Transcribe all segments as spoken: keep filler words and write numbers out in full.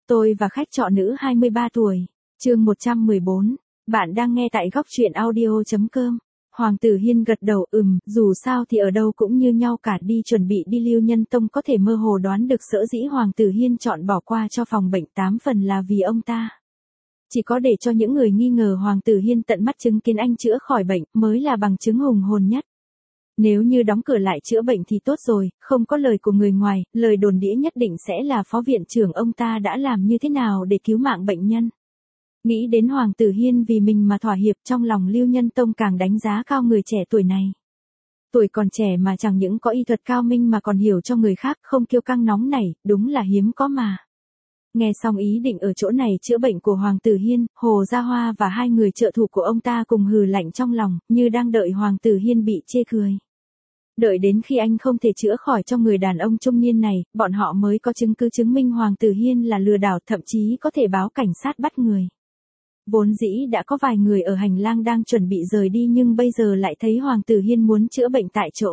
Tôi và khách trọ nữ hai mươi ba tuổi. Chương một trăm mười bốn. Bạn đang nghe tại góc truyện audio chấm com. Hoàng Tử Hiên gật đầu, ừm, dù sao thì ở đâu cũng như nhau cả, đi chuẩn bị đi. Lưu Nhân Tông có thể mơ hồ đoán được sở dĩ Hoàng Tử Hiên chọn bỏ qua cho phòng bệnh tám phần là vì ông ta. Chỉ có để cho những người nghi ngờ Hoàng Tử Hiên tận mắt chứng kiến anh chữa khỏi bệnh mới là bằng chứng hùng hồn nhất. Nếu như đóng cửa lại chữa bệnh thì tốt rồi, không có lời của người ngoài, lời đồn đĩa nhất định sẽ là phó viện trưởng ông ta đã làm như thế nào để cứu mạng bệnh nhân. Nghĩ đến Hoàng Tử Hiên vì mình mà thỏa hiệp, trong lòng Lưu Nhân Tông càng đánh giá cao người trẻ tuổi này. Tuổi còn trẻ mà chẳng những có y thuật cao minh mà còn hiểu cho người khác, không kiêu căng nóng nảy, đúng là hiếm có mà. Nghe xong ý định ở chỗ này chữa bệnh của Hoàng Tử Hiên, Hồ Gia Hoa và hai người trợ thủ của ông ta cùng hừ lạnh trong lòng, như đang đợi Hoàng Tử Hiên bị chê cười. Đợi đến khi anh không thể chữa khỏi cho người đàn ông trung niên này, bọn họ mới có chứng cứ chứng minh Hoàng Tử Hiên là lừa đảo, thậm chí có thể báo cảnh sát bắt người. Vốn dĩ đã có vài người ở hành lang đang chuẩn bị rời đi, nhưng bây giờ lại thấy Hoàng Tử Hiên muốn chữa bệnh tại chỗ.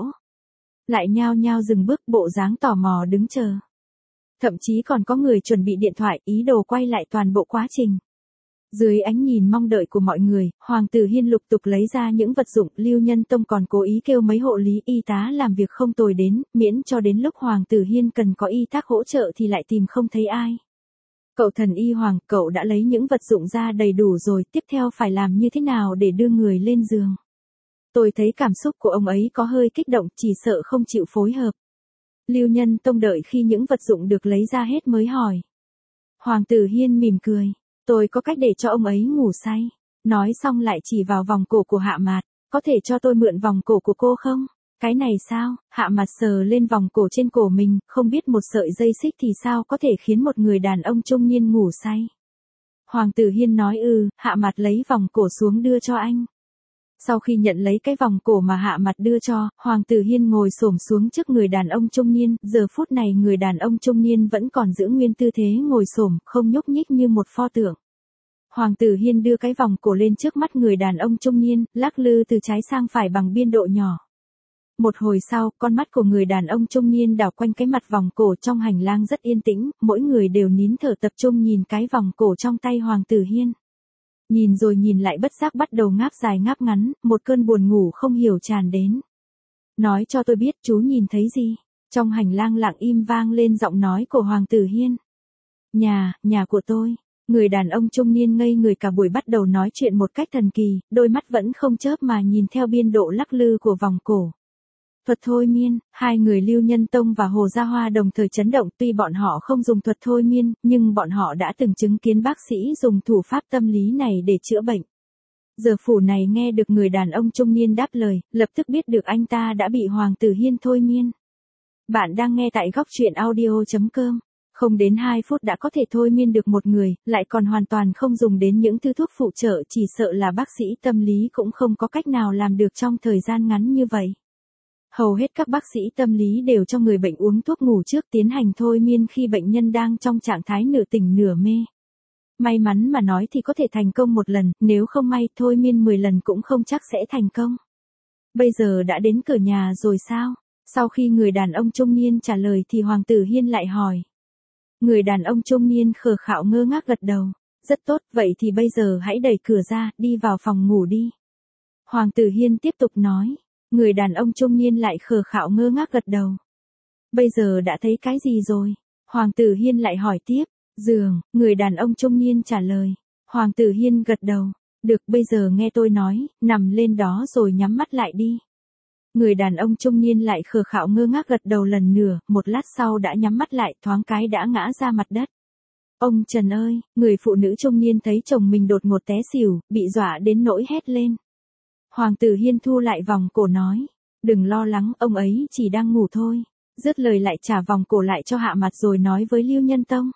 Lại nhao nhao dừng bước, bộ dáng tò mò đứng chờ. Thậm chí còn có người chuẩn bị điện thoại, ý đồ quay lại toàn bộ quá trình. Dưới ánh nhìn mong đợi của mọi người, Hoàng Tử Hiên lục tục lấy ra những vật dụng. Lưu Nhân Tông còn cố ý kêu mấy hộ lý y tá làm việc không tồi đến, miễn cho đến lúc Hoàng Tử Hiên cần có y tác hỗ trợ thì lại tìm không thấy ai. Cậu thần y Hoàng, cậu đã lấy những vật dụng ra đầy đủ rồi, tiếp theo phải làm như thế nào để đưa người lên giường? Tôi thấy cảm xúc của ông ấy có hơi kích động, chỉ sợ không chịu phối hợp. Lưu Nhân Tông đợi khi những vật dụng được lấy ra hết mới hỏi. Hoàng Tử Hiên mỉm cười. Tôi có cách để cho ông ấy ngủ say. Nói xong lại chỉ vào vòng cổ của Hạ Mạt. Có thể cho tôi mượn vòng cổ của cô không? Cái này sao? Hạ Mạt sờ lên vòng cổ trên cổ mình, không biết một sợi dây xích thì sao có thể khiến một người đàn ông trung niên ngủ say. Hoàng Tử Hiên nói ừ, Hạ Mạt lấy vòng cổ xuống đưa cho anh. Sau khi nhận lấy cái vòng cổ mà Hạ Mạt đưa cho, Hoàng Tử Hiên ngồi xổm xuống trước người đàn ông trung niên, giờ phút này người đàn ông trung niên vẫn còn giữ nguyên tư thế ngồi xổm, không nhúc nhích như một pho tượng. Hoàng Tử Hiên đưa cái vòng cổ lên trước mắt người đàn ông trung niên, lắc lư từ trái sang phải bằng biên độ nhỏ. Một hồi sau, con mắt của người đàn ông trung niên đảo quanh cái mặt vòng cổ. Trong hành lang rất yên tĩnh, mỗi người đều nín thở tập trung nhìn cái vòng cổ trong tay Hoàng Tử Hiên. Nhìn rồi nhìn lại bất giác bắt đầu ngáp dài ngáp ngắn, một cơn buồn ngủ không hiểu tràn đến. Nói cho tôi biết chú nhìn thấy gì? Trong hành lang lặng im vang lên giọng nói của Hoàng Tử Hiên. Nhà, nhà của tôi. Người đàn ông trung niên ngây người cả buổi bắt đầu nói chuyện một cách thần kỳ, đôi mắt vẫn không chớp mà nhìn theo biên độ lắc lư của vòng cổ. Thuật thôi miên, hai người Lưu Nhân Tông và Hồ Gia Hoa đồng thời chấn động, tuy bọn họ không dùng thuật thôi miên, nhưng bọn họ đã từng chứng kiến bác sĩ dùng thủ pháp tâm lý này để chữa bệnh. Giờ phủ này nghe được người đàn ông trung niên đáp lời, lập tức biết được anh ta đã bị Hoàng Tử Hiên thôi miên. Bạn đang nghe tại góc truyện audio chấm com. Không đến hai phút đã có thể thôi miên được một người, lại còn hoàn toàn không dùng đến những thứ thuốc phụ trợ, chỉ sợ là bác sĩ tâm lý cũng không có cách nào làm được trong thời gian ngắn như vậy. Hầu hết các bác sĩ tâm lý đều cho người bệnh uống thuốc ngủ trước, tiến hành thôi miên khi bệnh nhân đang trong trạng thái nửa tỉnh nửa mê. May mắn mà nói thì có thể thành công một lần, nếu không may thôi miên mười lần cũng không chắc sẽ thành công. Bây giờ đã đến cửa nhà rồi sao? Sau khi người đàn ông trung niên trả lời thì Hoàng Tử Hiên lại hỏi. Người đàn ông trung niên khờ khạo ngơ ngác gật đầu. Rất tốt, vậy thì bây giờ hãy đẩy cửa ra, đi vào phòng ngủ đi. Hoàng Tử Hiên tiếp tục nói. Người đàn ông trung niên lại khờ khạo ngơ ngác gật đầu. Bây giờ đã thấy cái gì rồi? Hoàng Tử Hiên lại hỏi tiếp. Giường, người đàn ông trung niên trả lời. Hoàng Tử Hiên gật đầu. Được, bây giờ nghe tôi nói, nằm lên đó rồi nhắm mắt lại đi. Người đàn ông trung niên lại khờ khạo ngơ ngác gật đầu lần nữa, một lát sau đã nhắm mắt lại, thoáng cái đã ngã ra mặt đất. Ông Trần ơi, người phụ nữ trung niên thấy chồng mình đột ngột té xỉu, bị dọa đến nỗi hét lên. Hoàng Tử Hiên thu lại vòng cổ nói. Đừng lo lắng, ông ấy chỉ đang ngủ thôi. Dứt lời lại trả vòng cổ lại cho Hạ Mạt rồi nói với Lưu Nhân Tông.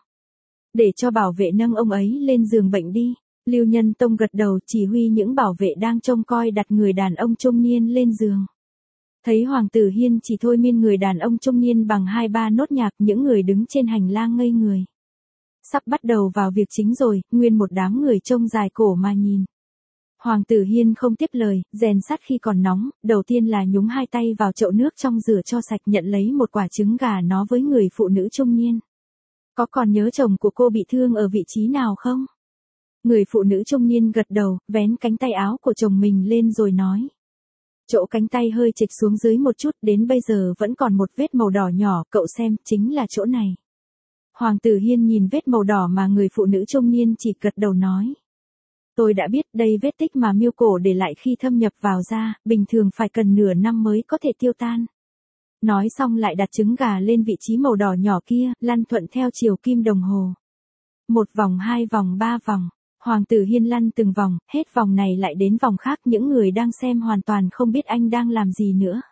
Để cho bảo vệ nâng ông ấy lên giường bệnh đi. Lưu Nhân Tông gật đầu chỉ huy những bảo vệ đang trông coi đặt người đàn ông trung niên lên giường. Thấy Hoàng Tử Hiên chỉ thôi miên người đàn ông trung niên bằng hai ba nốt nhạc, những người đứng trên hành lang ngây người. Sắp bắt đầu vào việc chính rồi, nguyên một đám người trông dài cổ mà nhìn. Hoàng Tử Hiên không tiếp lời, rèn sắt khi còn nóng, đầu tiên là nhúng hai tay vào chậu nước trong rửa cho sạch, nhận lấy một quả trứng gà nó với người phụ nữ trung niên. Có còn nhớ chồng của cô bị thương ở vị trí nào không? Người phụ nữ trung niên gật đầu, vén cánh tay áo của chồng mình lên rồi nói. Chỗ cánh tay hơi chệch xuống dưới một chút, đến bây giờ vẫn còn một vết màu đỏ nhỏ, cậu xem, chính là chỗ này. Hoàng Tử Hiên nhìn vết màu đỏ mà người phụ nữ trung niên chỉ gật đầu nói. Tôi đã biết, đây vết tích mà miêu cổ để lại khi thâm nhập vào da, bình thường phải cần nửa năm mới có thể tiêu tan. Nói xong lại đặt trứng gà lên vị trí màu đỏ nhỏ kia, lăn thuận theo chiều kim đồng hồ. Một vòng, hai vòng, ba vòng. Hoàng Tử Hiên lăn từng vòng, hết vòng này lại đến vòng khác, những người đang xem hoàn toàn không biết anh đang làm gì nữa.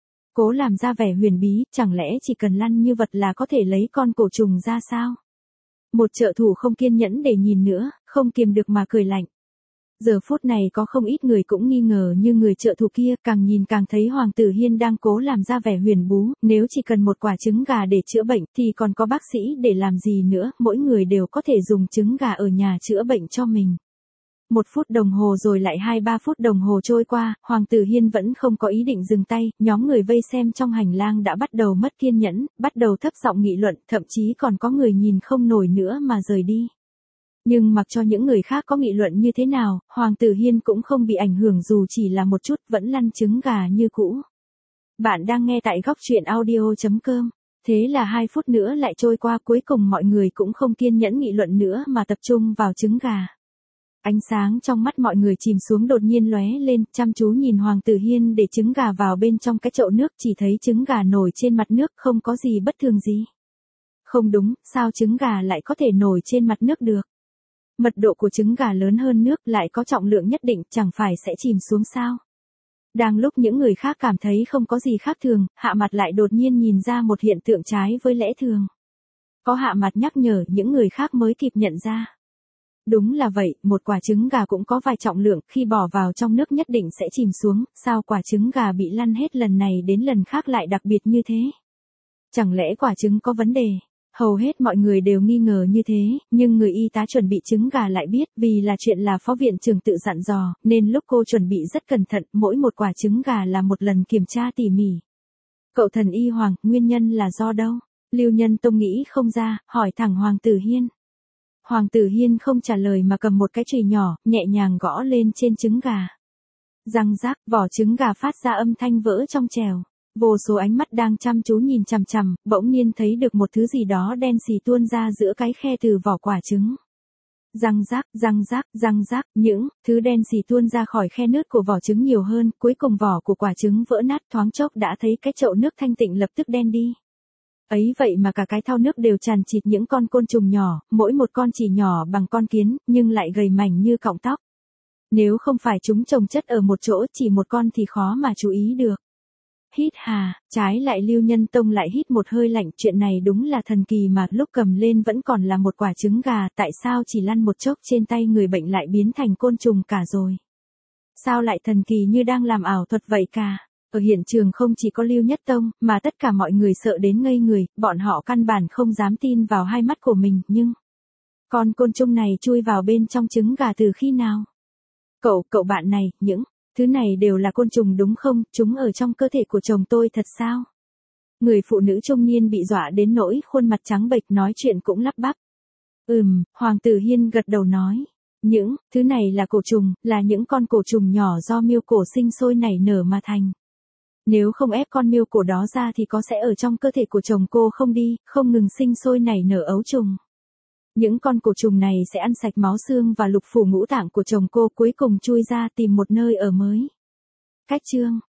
Cố làm ra vẻ huyền bí, chẳng lẽ chỉ cần lăn như vật là có thể lấy con cổ trùng ra sao? Một trợ thủ không kiên nhẫn để nhìn nữa, không kiềm được mà cười lạnh. Giờ phút này có không ít người cũng nghi ngờ, như người trợ thủ kia, càng nhìn càng thấy Hoàng Tử Hiên đang cố làm ra vẻ huyền bú, nếu chỉ cần một quả trứng gà để chữa bệnh thì còn có bác sĩ để làm gì nữa, mỗi người đều có thể dùng trứng gà ở nhà chữa bệnh cho mình. Một phút đồng hồ rồi lại hai ba phút đồng hồ trôi qua, Hoàng Tử Hiên vẫn không có ý định dừng tay, nhóm người vây xem trong hành lang đã bắt đầu mất kiên nhẫn, bắt đầu thấp giọng nghị luận, thậm chí còn có người nhìn không nổi nữa mà rời đi. Nhưng mặc cho những người khác có nghị luận như thế nào, Hoàng Tử Hiên cũng không bị ảnh hưởng dù chỉ là một chút, vẫn lăn trứng gà như cũ. Bạn đang nghe tại góc truyện audio chấm com. Thế là hai phút nữa lại trôi qua, cuối cùng mọi người cũng không kiên nhẫn nghị luận nữa mà tập trung vào trứng gà. Ánh sáng trong mắt mọi người chìm xuống đột nhiên lóe lên, chăm chú nhìn Hoàng Tử Hiên để trứng gà vào bên trong cái chậu nước, chỉ thấy trứng gà nổi trên mặt nước, không có gì bất thường gì. Không đúng, sao trứng gà lại có thể nổi trên mặt nước được? Mật độ của trứng gà lớn hơn nước, lại có trọng lượng nhất định, chẳng phải sẽ chìm xuống sao? Đang lúc những người khác cảm thấy không có gì khác thường, Hạ Mặt lại đột nhiên nhìn ra một hiện tượng trái với lẽ thường. Có Hạ Mặt nhắc nhở, những người khác mới kịp nhận ra. Đúng là vậy, một quả trứng gà cũng có vài trọng lượng, khi bỏ vào trong nước nhất định sẽ chìm xuống, sao quả trứng gà bị lăn hết lần này đến lần khác lại đặc biệt như thế? Chẳng lẽ quả trứng có vấn đề? Hầu hết mọi người đều nghi ngờ như thế, nhưng người y tá chuẩn bị trứng gà lại biết, vì là chuyện là phó viện trưởng tự dặn dò, nên lúc cô chuẩn bị rất cẩn thận, mỗi một quả trứng gà là một lần kiểm tra tỉ mỉ. Cậu thần y Hoàng, nguyên nhân là do đâu? Lưu Nhân Tông nghĩ không ra, hỏi thẳng Hoàng Tử Hiên. Hoàng Tử Hiên không trả lời mà cầm một cái chùy nhỏ, nhẹ nhàng gõ lên trên trứng gà. Răng rác, vỏ trứng gà phát ra âm thanh vỡ trong trèo. Vô số ánh mắt đang chăm chú nhìn chằm chằm, bỗng nhiên thấy được một thứ gì đó đen xì tuôn ra giữa cái khe từ vỏ quả trứng. Răng rác, răng rác, răng rác, những thứ đen xì tuôn ra khỏi khe nứt của vỏ trứng nhiều hơn, cuối cùng vỏ của quả trứng vỡ nát, thoáng chốc đã thấy cái chậu nước thanh tịnh lập tức đen đi. Ấy vậy mà cả cái thau nước đều tràn trịt những con côn trùng nhỏ, mỗi một con chỉ nhỏ bằng con kiến, nhưng lại gầy mảnh như cọng tóc. Nếu không phải chúng chồng chất ở một chỗ, chỉ một con thì khó mà chú ý được. Hít hà, trái lại Lưu Nhân Tông lại hít một hơi lạnh, chuyện này đúng là thần kỳ mà, lúc cầm lên vẫn còn là một quả trứng gà, tại sao chỉ lăn một chốc trên tay người bệnh lại biến thành côn trùng cả rồi? Sao lại thần kỳ như đang làm ảo thuật vậy cả? Ở hiện trường không chỉ có Lưu Nhất Tông, mà tất cả mọi người sợ đến ngây người, bọn họ căn bản không dám tin vào hai mắt của mình, nhưng... Con côn trùng này chui vào bên trong trứng gà từ khi nào? Cậu, cậu bạn này, những... Thứ này đều là côn trùng đúng không, chúng ở trong cơ thể của chồng tôi thật sao? Người phụ nữ trung niên bị dọa đến nỗi khuôn mặt trắng bệch, nói chuyện cũng lắp bắp. Ừm, Hoàng Tử Hiên gật đầu nói. Những thứ này là cổ trùng, là những con cổ trùng nhỏ do miêu cổ sinh sôi nảy nở mà thành. Nếu không ép con miêu cổ đó ra thì có sẽ ở trong cơ thể của chồng cô không đi, không ngừng sinh sôi nảy nở ấu trùng. Những con cổ trùng này sẽ ăn sạch máu xương và lục phủ ngũ tạng của chồng cô, cuối cùng chui ra tìm một nơi ở mới. Cách chương